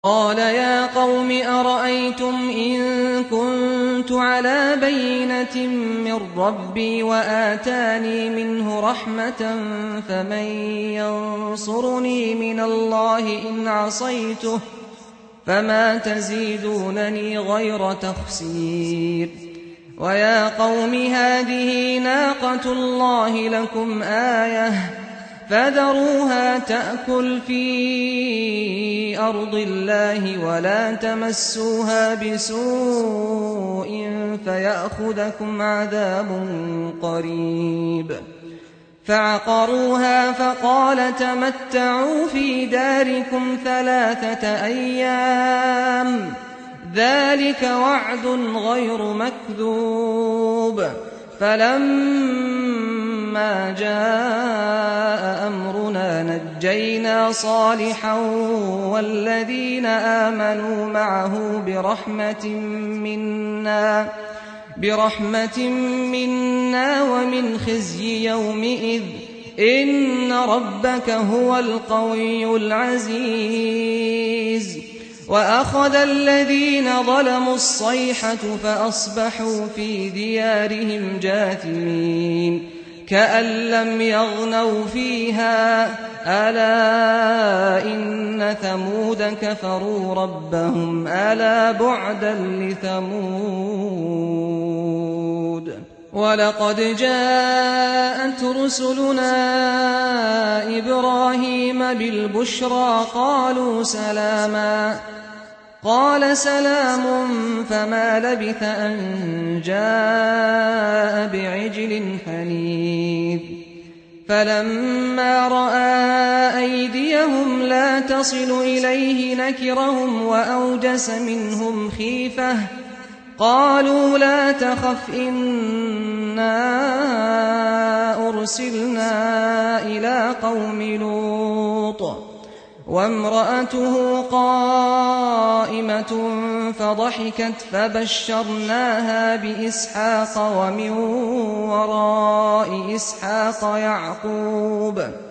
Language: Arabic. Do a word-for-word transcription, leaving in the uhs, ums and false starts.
قَالَ يَا قَوْمِ أَرَأَيْتُمْ إِن كُنتُ عَلَىٰ بَيِّنَةٍ مِّن رَّبِّي وَآتَانِي مِنْهُ رَحْمَةً فَمَن يَنصُرُنِي مِنَ اللَّهِ إِنْ عَصَيْتُهُ ۖ فَمَا تَزِيدُونَنِي غَيْرَ تَخْسِيرٍ وَيَا قَوْمِ هَٰذِهِ نَاقَةُ اللَّهِ لَكُمْ آيَةً فَذَرُوهَا تَأْكُلْ فِي أَرْضِ اللَّهِ وَلَا تَمَسُّوهَا بِسُوءٍ فَيَأْخُذَكُمْ عَذَابٌ قَرِيبٌ فَعَقَرُوهَا فَقَالَ تَمَتَّعُوا فِي دَارِكُمْ ثَلَاثَةَ أَيَّامٍ ۖ ذَٰلِكَ وَعْدٌ غَيْرُ مَكْذُوبٍ فَلَمَّا جَاءَ أَمْرُنَا نَجَّيْنَا صَالِحًا وَالَّذِينَ آمَنُوا مَعَهُ بِرَحْمَةٍ مِّنَّا بِرَحْمَةٍ مِّنَّا وَمِنْ خِزْيِ يَوْمِئِذٍ ۗ إِنَّ رَبَّكَ هُوَ الْقَوِيُّ الْعَزِيزُ وَأَخَذَ الَّذِينَ ظَلَمُوا الصَّيْحَةُ فَأَصْبَحُوا فِي دِيَارِهِمْ جَاثِمِينَ كَأَن لَّمْ يَغْنَوْا فِيهَا ۗ أَلَا إِنَّ ثَمُودَ كَفَرُوا رَبَّهُمْ ۗ أَلَا بُعْدًا لِّثَمُودَ وَلَقَدْ جَاءَتْ رُسُلُنَا إِبْرَاهِيمَ بِالْبُشْرَىٰ قَالُوا سَلَامًا قَالَ سَلَامٌ فَمَا لَبِثَ أَن جَاءَ بِعِجْلٍ حَنِيذٍ فَلَمَّا رَأَىٰ أَيْدِيَهُمْ لَا تَصِلُ إِلَيْهِ نَكِرَهُمْ وَأَوْجَسَ مِنْهُمْ خِيفَةً قَالُوا لَا تَخَفْ إِنَّا أُرْسِلْنَا إِلَىٰ قَوْمِ لُوطٍ وَامْرَأَتُهُ قَائِمَةٌ فَضَحِكَتْ فَبَشَّرْنَاهَا بِإِسْحَاقَ وَمِن وَرَاءِ إِسْحَاقَ يَعْقُوبَ